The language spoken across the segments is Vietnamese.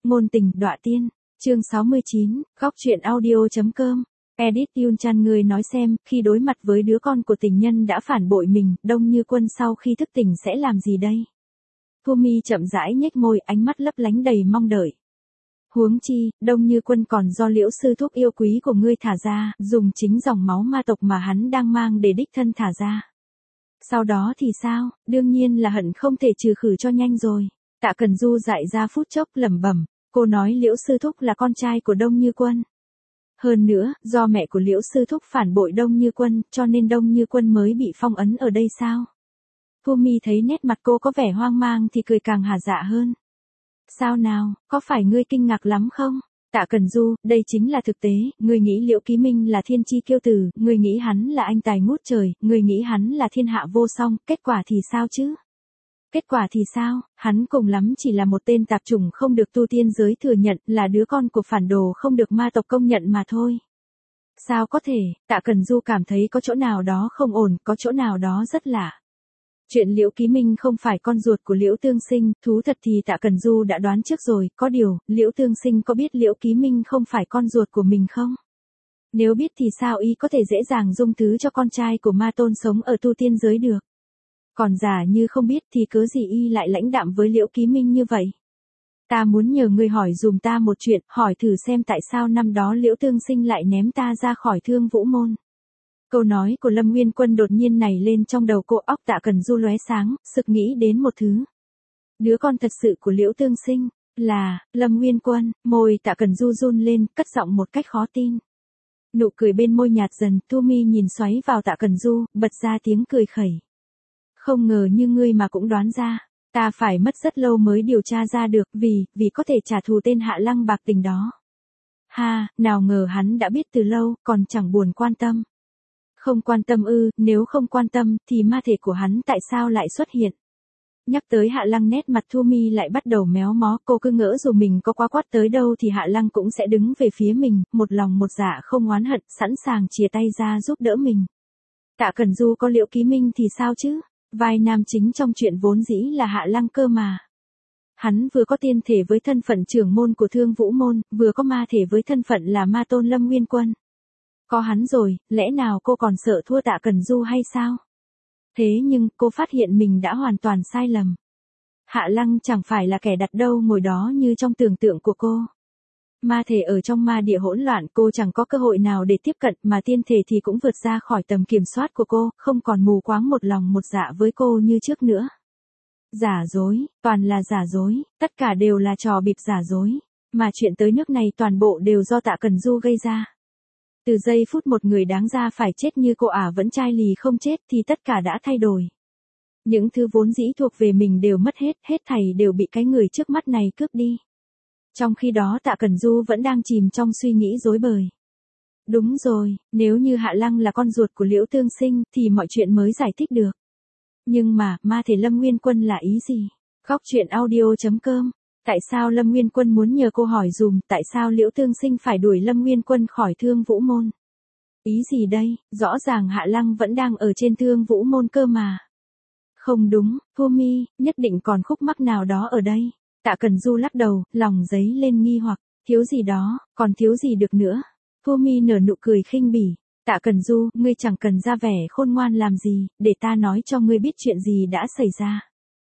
Ngôn tình đọa tiên, chương 69, góc truyện audio.com, edit Yun Chan. Người nói xem, khi đối mặt với đứa con của tình nhân đã phản bội mình, Đông Như Quân sau khi thức tỉnh sẽ làm gì đây? Thu Mi chậm rãi nhếch môi, ánh mắt lấp lánh đầy mong đợi. Huống chi, Đông Như Quân còn do Liễu sư thúc yêu quý của ngươi thả ra, dùng chính dòng máu ma tộc mà hắn đang mang để đích thân thả ra. Sau đó thì sao, đương nhiên là hận không thể trừ khử cho nhanh rồi. Tạ Cần Du dại ra phút chốc lẩm bẩm, cô nói Liễu sư thúc là con trai của Đông Như Quân. Hơn nữa, do mẹ của Liễu sư thúc phản bội Đông Như Quân, cho nên Đông Như Quân mới bị phong ấn ở đây sao? Thu Mi thấy nét mặt cô có vẻ hoang mang thì cười càng hả dạ hơn. Sao nào, có phải ngươi kinh ngạc lắm không? Tạ Cần Du, đây chính là thực tế, ngươi nghĩ Liễu Ký Minh là thiên chi kiêu tử, ngươi nghĩ hắn là anh tài ngút trời, ngươi nghĩ hắn là thiên hạ vô song, kết quả thì sao chứ? Kết quả thì sao, hắn cùng lắm chỉ là một tên tạp chủng không được tu tiên giới thừa nhận, là đứa con của phản đồ không được ma tộc công nhận mà thôi. Sao có thể, Tạ Cần Du cảm thấy có chỗ nào đó không ổn, có chỗ nào đó rất lạ. Chuyện Liễu Ký Minh không phải con ruột của Liễu Tương Sinh, thú thật thì Tạ Cần Du đã đoán trước rồi, có điều, Liễu Tương Sinh có biết Liễu Ký Minh không phải con ruột của mình không? Nếu biết thì sao y có thể dễ dàng dung thứ cho con trai của ma tôn sống ở tu tiên giới được? Còn giả như không biết thì cớ gì y lại lãnh đạm với Liễu Ký Minh như vậy? Ta muốn nhờ ngươi hỏi dùm ta một chuyện, hỏi thử xem tại sao năm đó Liễu Tương Sinh lại ném ta ra khỏi Thương Vũ Môn. Câu nói của Lâm Nguyên Quân đột nhiên nảy lên trong đầu cô, óc Tạ Cần Du lóe sáng, sực nghĩ đến một thứ. Đứa con thật sự của Liễu Tương Sinh, là, Lâm Nguyên Quân, môi Tạ Cần Du run lên, cất giọng một cách khó tin. Nụ cười bên môi nhạt dần, Thu Mi nhìn xoáy vào Tạ Cần Du, bật ra tiếng cười khẩy. Không ngờ như ngươi mà cũng đoán ra, ta phải mất rất lâu mới điều tra ra được, vì có thể trả thù tên Hạ Lăng bạc tình đó. Ha, nào ngờ hắn đã biết từ lâu, còn chẳng buồn quan tâm. Không quan tâm ư, nếu không quan tâm, thì ma thể của hắn tại sao lại xuất hiện? Nhắc tới Hạ Lăng nét mặt Thu Mi lại bắt đầu méo mó, cô cứ ngỡ dù mình có quá quát tới đâu thì Hạ Lăng cũng sẽ đứng về phía mình, một lòng một dạ không oán hận, sẵn sàng chìa tay ra giúp đỡ mình. Tạ Cần Du có Liễu Ký Minh thì sao chứ? Vai nam chính trong chuyện vốn dĩ là Hạ Lăng cơ mà. Hắn vừa có tiên thể với thân phận trưởng môn của Thương Vũ Môn, vừa có ma thể với thân phận là ma tôn Lâm Nguyên Quân. Có hắn rồi, lẽ nào cô còn sợ thua Tạ Cần Du hay sao? Thế nhưng, cô phát hiện mình đã hoàn toàn sai lầm. Hạ Lăng chẳng phải là kẻ đặt đâu ngồi đó như trong tưởng tượng của cô. Ma thể ở trong ma địa hỗn loạn, cô chẳng có cơ hội nào để tiếp cận, mà tiên thể thì cũng vượt ra khỏi tầm kiểm soát của cô, không còn mù quáng một lòng một dạ với cô như trước nữa. Giả dối, toàn là giả dối, tất cả đều là trò bịp giả dối, mà chuyện tới nước này toàn bộ đều do Tạ Cần Du gây ra. Từ giây phút một người đáng ra phải chết như cô vẫn chai lì không chết thì tất cả đã thay đổi. Những thứ vốn dĩ thuộc về mình đều mất hết thảy đều bị cái người trước mắt này cướp đi. Trong khi đó Tạ Cần Du vẫn đang chìm trong suy nghĩ rối bời. Đúng rồi, nếu như Hạ Lăng là con ruột của Liễu Tương Sinh thì mọi chuyện mới giải thích được. Nhưng mà, ma thể Lâm Nguyên Quân là ý gì? Góc truyện audio.com. Tại sao Lâm Nguyên Quân muốn nhờ cô hỏi dùm, tại sao Liễu Tương Sinh phải đuổi Lâm Nguyên Quân khỏi Thương Vũ Môn? Ý gì đây, rõ ràng Hạ Lăng vẫn đang ở trên Thương Vũ Môn cơ mà. Không đúng, Thu Mi, nhất định còn khúc mắc nào đó ở đây. Tạ Cần Du lắc đầu, lòng dấy lên nghi hoặc, thiếu gì đó, còn thiếu gì được nữa. Thu Mi nở nụ cười khinh bỉ. Tạ Cần Du, ngươi chẳng cần ra vẻ khôn ngoan làm gì, để ta nói cho ngươi biết chuyện gì đã xảy ra.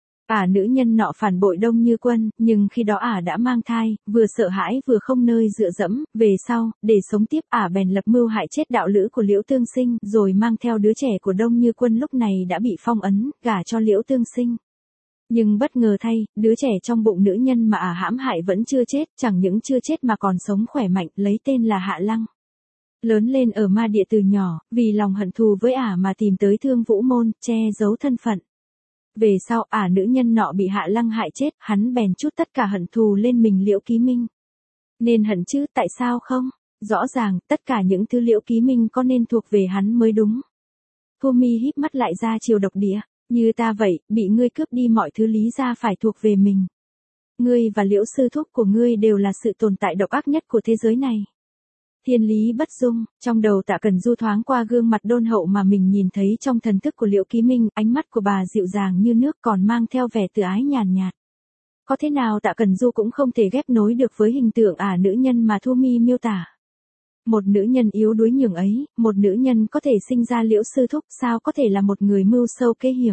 Nữ nhân nọ phản bội Đông Như Quân, nhưng khi đó đã mang thai, vừa sợ hãi vừa không nơi dựa dẫm, về sau, để sống tiếp bèn lập mưu hại chết đạo lữ của Liễu Tương Sinh, rồi mang theo đứa trẻ của Đông Như Quân lúc này đã bị phong ấn, gả cho Liễu Tương Sinh. Nhưng bất ngờ thay, đứa trẻ trong bụng nữ nhân mà hãm hại vẫn chưa chết, chẳng những chưa chết mà còn sống khỏe mạnh, lấy tên là Hạ Lăng. Lớn lên ở ma địa từ nhỏ, vì lòng hận thù với mà tìm tới Thương Vũ Môn, che giấu thân phận. Về sau nữ nhân nọ bị Hạ Lăng hại chết, hắn bèn trút tất cả hận thù lên mình Liễu Ký Minh. Nên hận chứ, tại sao không? Rõ ràng, tất cả những thứ Liễu Ký Minh có nên thuộc về hắn mới đúng. Thu Mi híp mắt lại ra chiều độc địa, như ta vậy, bị ngươi cướp đi mọi thứ lý ra phải thuộc về mình. Ngươi và Liễu sư thúc của ngươi đều là sự tồn tại độc ác nhất của thế giới này. Thiên lý bất dung, trong đầu Tạ Cần Du thoáng qua gương mặt đôn hậu mà mình nhìn thấy trong thần thức của Liễu Ký Minh, ánh mắt của bà dịu dàng như nước còn mang theo vẻ từ ái nhàn nhạt. Có thế nào Tạ Cẩn Du cũng không thể ghép nối được với hình tượng nữ nhân mà Thu Mi miêu tả. Một nữ nhân yếu đuối nhường ấy, một nữ nhân có thể sinh ra Liễu Sư Thúc, sao có thể là một người mưu sâu kế hiểm.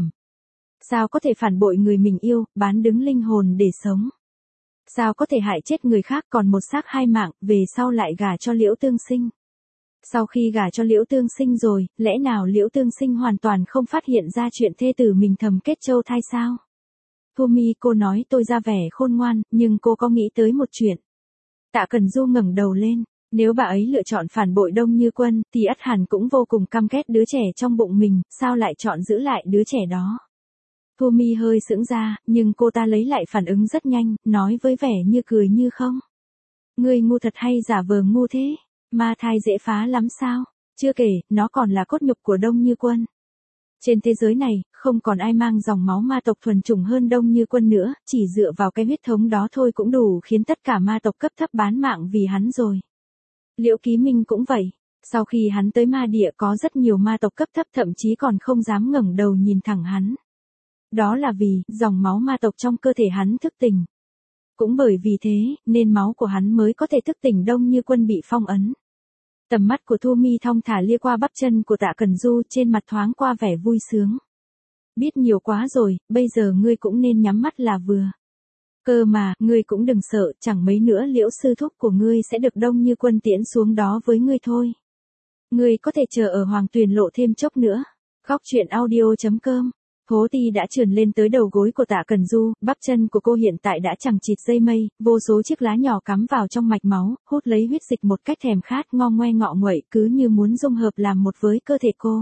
Sao có thể phản bội người mình yêu, bán đứng linh hồn để sống. Sao có thể hại chết người khác còn một xác hai mạng, về sau lại gả cho Liễu Tương Sinh. Sau khi gả cho Liễu Tương Sinh rồi, lẽ nào Liễu Tương Sinh hoàn toàn không phát hiện ra chuyện thê tử mình thầm kết châu thai sao? Thu Mi, cô nói tôi ra vẻ khôn ngoan, nhưng cô có nghĩ tới một chuyện. Tạ Cẩn Du ngẩng đầu lên, nếu bà ấy lựa chọn phản bội Đông Như Quân, thì ắt hẳn cũng vô cùng căm ghét đứa trẻ trong bụng mình, sao lại chọn giữ lại đứa trẻ đó? Thu Mi hơi sững ra, nhưng cô ta lấy lại phản ứng rất nhanh, nói với vẻ như cười như không. Ngươi ngu thật hay giả vờ ngu thế? Ma thai dễ phá lắm sao? Chưa kể, nó còn là cốt nhục của Đông Như Quân. Trên thế giới này, không còn ai mang dòng máu ma tộc thuần chủng hơn Đông Như Quân nữa, chỉ dựa vào cái huyết thống đó thôi cũng đủ khiến tất cả ma tộc cấp thấp bán mạng vì hắn rồi. Liễu Ký Minh cũng vậy, sau khi hắn tới ma địa có rất nhiều ma tộc cấp thấp thậm chí còn không dám ngẩng đầu nhìn thẳng hắn. Đó là vì, dòng máu ma tộc trong cơ thể hắn thức tỉnh. Cũng bởi vì thế, nên máu của hắn mới có thể thức tỉnh Đông Như Quân bị phong ấn. Tầm mắt của Thu Mi thong thả lia qua bắp chân của Tạ Cẩn Du, trên mặt thoáng qua vẻ vui sướng. Biết nhiều quá rồi, bây giờ ngươi cũng nên nhắm mắt là vừa. Cơ mà, ngươi cũng đừng sợ, chẳng mấy nữa Liễu Sư Thúc của ngươi sẽ được Đông Như Quân tiễn xuống đó với ngươi thôi. Ngươi có thể chờ ở Hoàng Tuyền Lộ thêm chốc nữa. Góc truyện audio.com. Hố ti đã trườn lên tới đầu gối của Tạ Cẩn Du, bắp chân của cô hiện tại đã chẳng chịt dây mây, vô số chiếc lá nhỏ cắm vào trong mạch máu, hút lấy huyết dịch một cách thèm khát ngo ngoe ngọ nguậy, cứ như muốn dung hợp làm một với cơ thể cô.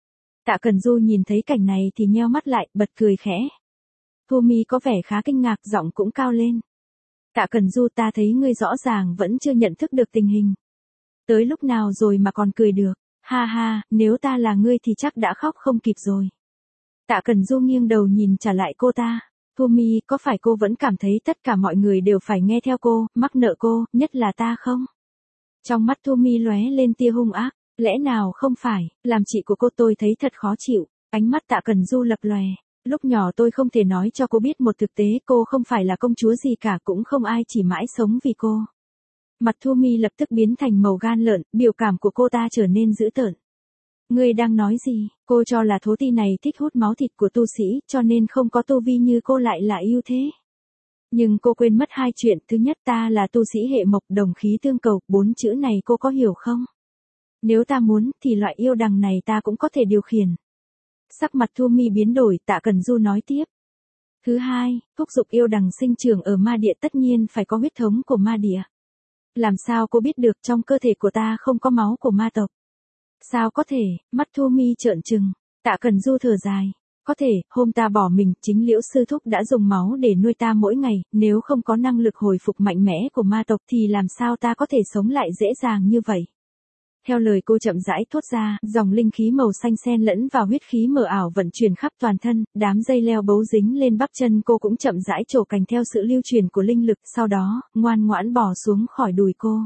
Tạ Cẩn Du nhìn thấy cảnh này thì nheo mắt lại, bật cười khẽ. Thu Mi có vẻ khá kinh ngạc, giọng cũng cao lên. Tạ Cẩn Du, ta thấy ngươi rõ ràng vẫn chưa nhận thức được tình hình. Tới lúc nào rồi mà còn cười được, ha ha, nếu ta là ngươi thì chắc đã khóc không kịp rồi. Tạ Cẩn Du nghiêng đầu nhìn trả lại cô ta. Thu Mi, có phải cô vẫn cảm thấy tất cả mọi người đều phải nghe theo cô, mắc nợ cô, nhất là ta không? Trong mắt Thu Mi lóe lên tia hung ác, lẽ nào không phải, làm chị của cô tôi thấy thật khó chịu. Ánh mắt Tạ Cẩn Du lập lòe. Lúc nhỏ tôi không thể nói cho cô biết một thực tế, cô không phải là công chúa gì cả, cũng không ai chỉ mãi sống vì cô. Mặt Thu Mi lập tức biến thành màu gan lợn, biểu cảm của cô ta trở nên dữ tợn. Ngươi đang nói gì? Cô cho là thố ti này thích hút máu thịt của tu sĩ, cho nên không có tu vi như cô lại là yêu thế. Nhưng cô quên mất hai chuyện, thứ nhất ta là tu sĩ hệ mộc, đồng khí tương cầu, 4 chữ này cô có hiểu không? Nếu ta muốn, thì loại yêu đằng này ta cũng có thể điều khiển. Sắc mặt Thu Mi biến đổi, Tạ Cẩn Du nói tiếp. Thứ hai, thúc dục yêu đằng sinh trưởng ở ma địa tất nhiên phải có huyết thống của ma địa. Làm sao cô biết được trong cơ thể của ta không có máu của ma tộc? Sao có thể? Mắt Thu Mi trợn trừng. Tạ Cẩn Du thở dài. Có thể, hôm ta bỏ mình, chính Liễu Sư Thúc đã dùng máu để nuôi ta mỗi ngày, nếu không có năng lực hồi phục mạnh mẽ của ma tộc thì làm sao ta có thể sống lại dễ dàng như vậy? Theo lời cô chậm rãi thốt ra, dòng linh khí màu xanh xen lẫn vào huyết khí mờ ảo vận chuyển khắp toàn thân, đám dây leo bấu dính lên bắp chân cô cũng chậm rãi trổ cành theo sự lưu truyền của linh lực, sau đó, ngoan ngoãn bò xuống khỏi đùi cô.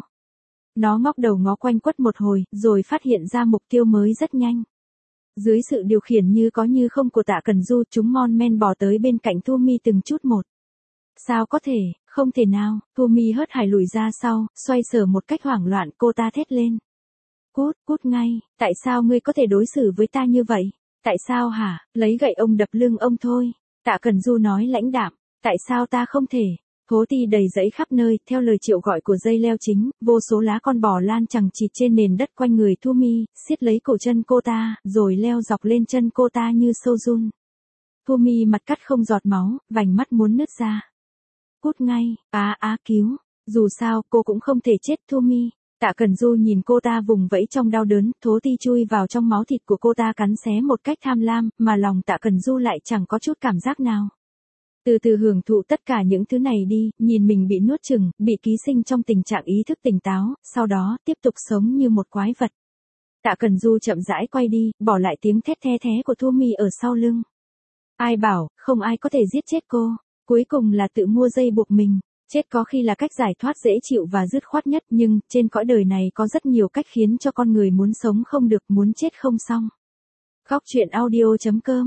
Nó ngóc đầu ngó quanh quất một hồi, rồi phát hiện ra mục tiêu mới rất nhanh. Dưới sự điều khiển như có như không của Tạ Cẩn Du, chúng mon men bò tới bên cạnh Thu Mi từng chút một. Sao có thể, không thể nào, Thu Mi hớt hải lùi ra sau, xoay sở một cách hoảng loạn, cô ta thét lên. Cút, cút ngay, tại sao ngươi có thể đối xử với ta như vậy? Tại sao hả, lấy gậy ông đập lưng ông thôi. Tạ Cẩn Du nói lãnh đạm, tại sao ta không thể? Hố ti đầy rẫy khắp nơi, theo lời triệu gọi của dây leo chính, vô số lá con bò lan chằng chịt trên nền đất quanh người Thu Mi, siết lấy cổ chân cô ta, rồi leo dọc lên chân cô ta như sâu giun. Thu Mi mặt cắt không giọt máu, vành mắt muốn nứt ra. Cút ngay, cứu, dù sao cô cũng không thể chết Thu Mi. Tạ Cẩn Du nhìn cô ta vùng vẫy trong đau đớn, thố ti chui vào trong máu thịt của cô ta cắn xé một cách tham lam, mà lòng Tạ Cẩn Du lại chẳng có chút cảm giác nào. Từ từ hưởng thụ tất cả những thứ này đi, nhìn mình bị nuốt chửng, bị ký sinh trong tình trạng ý thức tỉnh táo, sau đó tiếp tục sống như một quái vật. Tạ Cẩn Du chậm rãi quay đi, bỏ lại tiếng thét the thé của Thu Mi ở sau lưng. Ai bảo, không ai có thể giết chết cô, cuối cùng là tự mua dây buộc mình. Chết có khi là cách giải thoát dễ chịu và dứt khoát nhất, nhưng trên cõi đời này có rất nhiều cách khiến cho con người muốn sống không được, muốn chết không xong. Góc truyện audio.com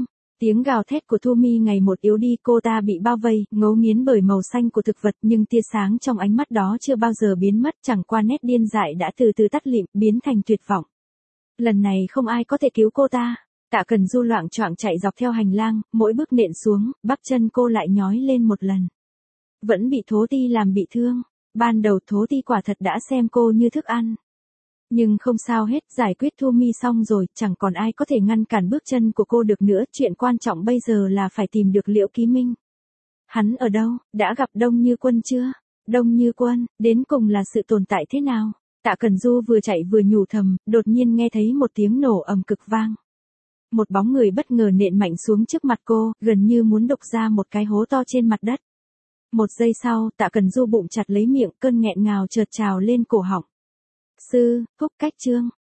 Tiếng gào thét của Thu Mi ngày một yếu đi, cô ta bị bao vây, ngấu nghiến bởi màu xanh của thực vật, nhưng tia sáng trong ánh mắt đó chưa bao giờ biến mất, chẳng qua nét điên dại đã từ từ tắt lịm, biến thành tuyệt vọng. Lần này không ai có thể cứu cô ta. Tạ Cần Du loạng choạng chạy dọc theo hành lang, mỗi bước nện xuống, bắp chân cô lại nhói lên một lần. Vẫn bị Thố Ti làm bị thương. Ban đầu Thố Ti quả thật đã xem cô như thức ăn. Nhưng không sao hết, giải quyết Thu Mi xong rồi, chẳng còn ai có thể ngăn cản bước chân của cô được nữa, chuyện quan trọng bây giờ là phải tìm được Liễu Ký Minh. Hắn ở đâu, đã gặp Đông Như Quân chưa? Đông Như Quân, đến cùng là sự tồn tại thế nào? Tạ Cần Du vừa chạy vừa nhủ thầm, đột nhiên nghe thấy một tiếng nổ ầm cực vang. Một bóng người bất ngờ nện mạnh xuống trước mặt cô, gần như muốn đục ra một cái hố to trên mặt đất. Một giây sau, Tạ Cần Du bụng chặt lấy miệng, cơn nghẹn ngào chợt trào lên cổ họng. Sư, Phúc Cách Trương.